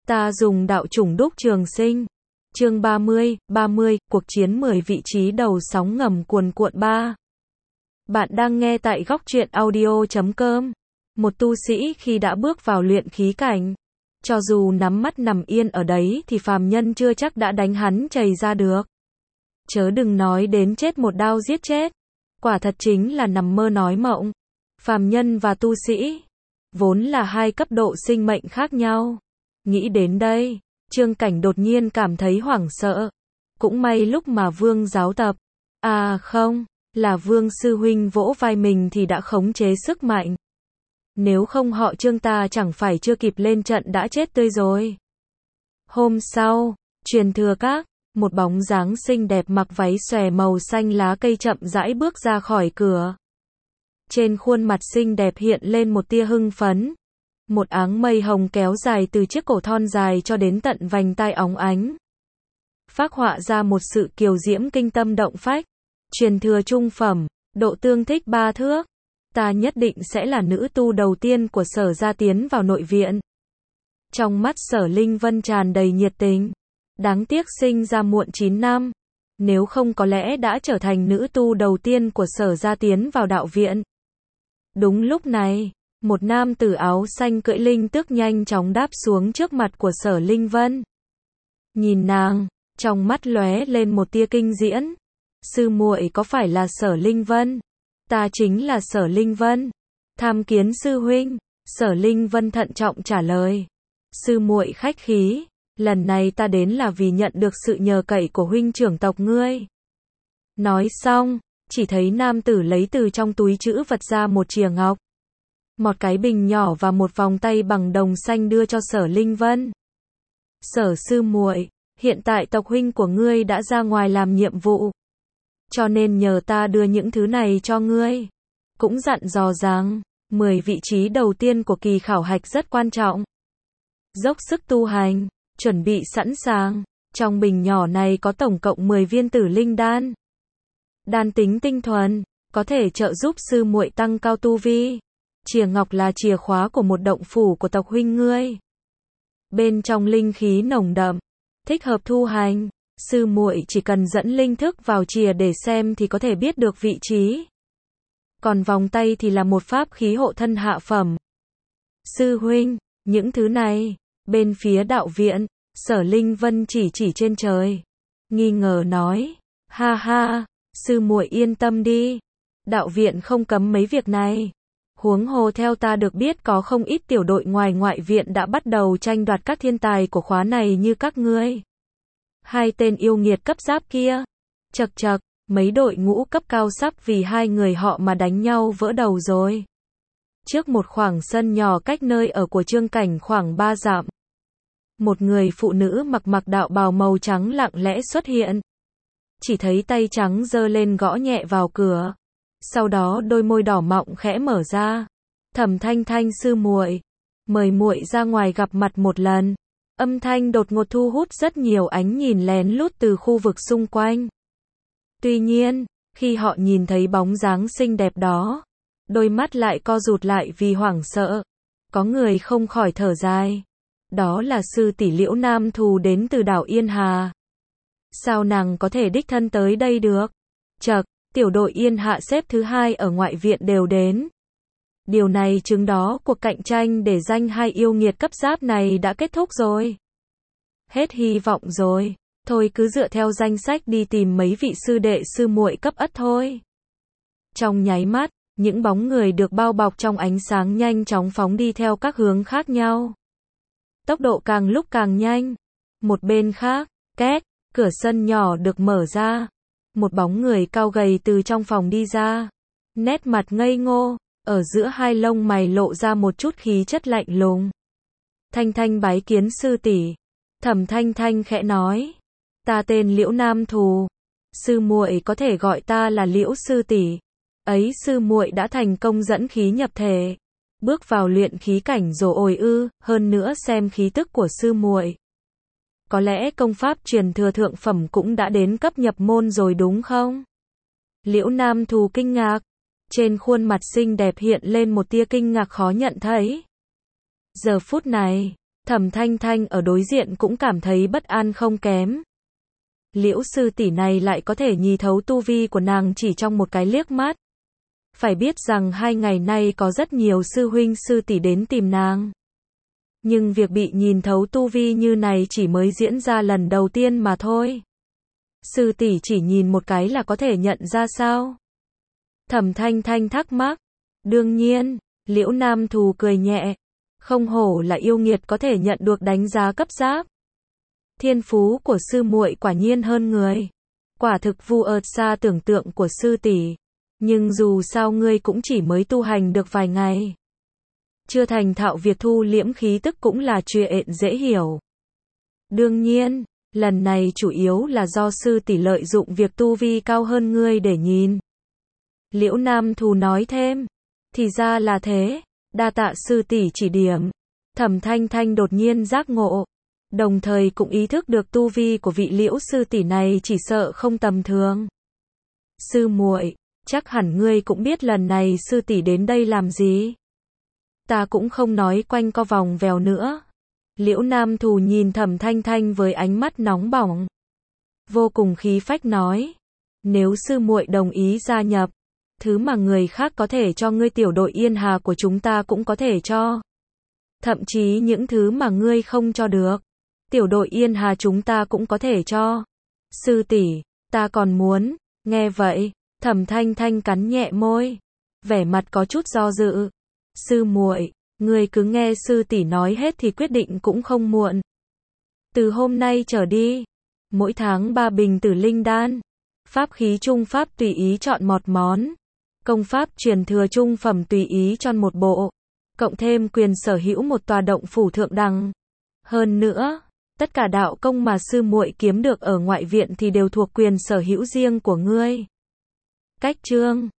Ta dùng đạo chủng đúc trường sinh. Chương 30, cuộc chiến 10 vị trí đầu sóng ngầm cuồn cuộn 3. Bạn đang nghe tại góc truyện audio.com. Một tu sĩ khi đã bước vào luyện khí cảnh, cho dù nắm mắt nằm yên ở đấy thì phàm nhân chưa chắc đã đánh hắn chày ra được. Chớ đừng nói đến chết một đao giết chết. Quả thật chính là nằm mơ nói mộng. Phàm nhân và tu sĩ vốn là hai cấp độ sinh mệnh khác nhau. Nghĩ đến đây, Trương Cảnh đột nhiên cảm thấy hoảng sợ. Cũng may lúc mà Vương giáo tập, không, là Vương sư huynh vỗ vai mình thì đã khống chế sức mạnh. Nếu không họ Trương ta chẳng phải chưa kịp lên trận đã chết tươi rồi. Hôm sau, truyền thừa các, một bóng dáng xinh đẹp mặc váy xòe màu xanh lá cây chậm rãi bước ra khỏi cửa. Trên khuôn mặt xinh đẹp hiện lên một tia hưng phấn. Một áng mây hồng kéo dài từ chiếc cổ thon dài cho đến tận vành tai óng ánh. Phác họa ra một sự kiều diễm kinh tâm động phách. Truyền thừa trung phẩm, độ tương thích 3 thước. Ta nhất định sẽ là nữ tu đầu tiên của Sở gia tiến vào nội viện. Trong mắt Sở Linh Vân tràn đầy nhiệt tình. Đáng tiếc sinh ra muộn 9 năm. Nếu không có lẽ đã trở thành nữ tu đầu tiên của Sở gia tiến vào đạo viện. Đúng lúc này, một nam tử áo xanh cưỡi linh tước nhanh chóng đáp xuống trước mặt của Sở Linh Vân. Nhìn nàng, trong mắt lóe lên một tia kinh diễm. Sư muội có phải là Sở Linh Vân? Ta chính là Sở Linh Vân. Tham kiến sư huynh. Sở Linh Vân thận trọng trả lời. Sư muội khách khí, lần này ta đến là vì nhận được sự nhờ cậy của huynh trưởng tộc ngươi. Nói xong, chỉ thấy nam tử lấy từ trong túi trữ vật ra một chìa ngọc, một cái bình nhỏ và một vòng tay bằng đồng xanh đưa cho Sở Linh Vân. Sở sư muội, hiện tại tộc huynh của ngươi đã ra ngoài làm nhiệm vụ, cho nên nhờ ta đưa những thứ này cho ngươi. Cũng dặn dò rằng, 10 vị trí đầu tiên của kỳ khảo hạch rất quan trọng. Dốc sức tu hành, chuẩn bị sẵn sàng. Trong bình nhỏ này có tổng cộng 10 viên tử linh đan. Đan tính tinh thuần, có thể trợ giúp sư muội tăng cao tu vi. Chìa ngọc là chìa khóa của một động phủ của tộc huynh ngươi. Bên trong linh khí nồng đậm, thích hợp thu hành. Sư muội chỉ cần dẫn linh thức vào chìa để xem thì có thể biết được vị trí. Còn vòng tay thì là một pháp khí hộ thân hạ phẩm. Sư huynh, những thứ này, bên phía đạo viện, Sở Linh Vân chỉ trên trời. Nghi ngờ nói, ha ha, sư muội yên tâm đi. Đạo viện không cấm mấy việc này. Huống hồ theo ta được biết có không ít tiểu đội ngoài ngoại viện đã bắt đầu tranh đoạt các thiên tài của khóa này như các ngươi. Hai tên yêu nghiệt cấp giáp kia. Chậc chậc, mấy đội ngũ cấp cao sắp vì hai người họ mà đánh nhau vỡ đầu rồi. Trước một khoảng sân nhỏ cách nơi ở của Trương Cảnh khoảng 3 dặm. Một người phụ nữ mặc đạo bào màu trắng lặng lẽ xuất hiện. Chỉ thấy tay trắng giơ lên gõ nhẹ vào cửa. Sau đó đôi môi đỏ mọng khẽ mở ra. Thẩm Thanh Thanh sư muội, mời muội ra ngoài gặp mặt một lần. Âm thanh đột ngột thu hút rất nhiều ánh nhìn lén lút từ khu vực xung quanh. Tuy nhiên, khi họ nhìn thấy bóng dáng xinh đẹp đó, đôi mắt lại co rụt lại vì hoảng sợ. Có người không khỏi thở dài. Đó là sư tỷ Liễu Nam Thù đến từ đảo Yên Hà. Sao nàng có thể đích thân tới đây được? Chậc, tiểu đội Yên Hạ xếp thứ 2 ở ngoại viện đều đến. Điều này chứng đó cuộc cạnh tranh để danh hai yêu nghiệt cấp giáp này đã kết thúc rồi. Hết hy vọng rồi. Thôi cứ dựa theo danh sách đi tìm mấy vị sư đệ sư muội cấp ất thôi. Trong nháy mắt, những bóng người được bao bọc trong ánh sáng nhanh chóng phóng đi theo các hướng khác nhau. Tốc độ càng lúc càng nhanh. Một bên khác, két, cửa sân nhỏ được mở ra. Một bóng người cao gầy từ trong phòng đi ra. Nét mặt ngây ngô, ở giữa hai lông mày lộ ra một chút khí chất lạnh lùng. Thanh Thanh bái kiến sư tỷ. Thẩm Thanh Thanh khẽ nói. Ta tên Liễu Nam Thù. Sư muội có thể gọi ta là Liễu sư tỷ. Ấy sư muội đã thành công dẫn khí nhập thể. Bước vào luyện khí cảnh rồi ư, hơn nữa xem khí tức của sư muội. Có lẽ công pháp truyền thừa thượng phẩm cũng đã đến cấp nhập môn rồi đúng không? Liễu Nam Thù kinh ngạc. Trên khuôn mặt xinh đẹp hiện lên một tia kinh ngạc khó nhận thấy. Giờ phút này, Thẩm Thanh Thanh ở đối diện cũng cảm thấy bất an không kém. Liễu sư tỷ này lại có thể nhìn thấu tu vi của nàng chỉ trong một cái liếc mắt. Phải biết rằng 2 ngày nay có rất nhiều sư huynh sư tỷ đến tìm nàng. Nhưng việc bị nhìn thấu tu vi như này chỉ mới diễn ra lần đầu tiên mà thôi. Sư tỷ chỉ nhìn một cái là có thể nhận ra sao? Thẩm Thanh Thanh thắc mắc. Đương nhiên, Liễu Nam Thù cười nhẹ. Không hổ là yêu nghiệt có thể nhận được đánh giá cấp giáp. Thiên phú của sư muội quả nhiên hơn người. Quả thực vượt xa tưởng tượng của sư tỷ. Nhưng dù sao ngươi cũng chỉ mới tu hành được vài ngày. Chưa thành thạo việc thu liễm khí tức cũng là chuyện dễ hiểu. Đương nhiên, lần này chủ yếu là do sư tỷ lợi dụng việc tu vi cao hơn ngươi để nhìn. Liễu Nam Thù nói thêm. Thì ra là thế, đa tạ sư tỷ chỉ điểm. Thẩm Thanh Thanh đột nhiên giác ngộ. Đồng thời cũng ý thức được tu vi của vị Liễu sư tỷ này chỉ sợ không tầm thường. Sư muội, chắc hẳn ngươi cũng biết lần này sư tỷ đến đây làm gì. Ta cũng không nói quanh co vòng vèo nữa. Liễu Nam Thù nhìn Thẩm Thanh Thanh với ánh mắt nóng bỏng. Vô cùng khí phách nói. Nếu sư muội đồng ý gia nhập, thứ mà người khác có thể cho ngươi tiểu đội Yên Hà của chúng ta cũng có thể cho. Thậm chí những thứ mà ngươi không cho được, tiểu đội Yên Hà chúng ta cũng có thể cho. Sư tỷ, ta còn muốn. Nghe vậy, Thẩm Thanh Thanh cắn nhẹ môi, vẻ mặt có chút do dự. Sư muội, ngươi cứ nghe sư tỷ nói hết thì quyết định cũng không muộn. Từ hôm nay trở đi, mỗi tháng 3 bình tử linh đan, pháp khí trung pháp tùy ý chọn một món, công pháp truyền thừa trung phẩm tùy ý chọn một bộ, cộng thêm quyền sở hữu một tòa động phủ thượng đẳng. Hơn nữa, tất cả đạo công mà sư muội kiếm được ở ngoại viện thì đều thuộc quyền sở hữu riêng của ngươi. Cách chương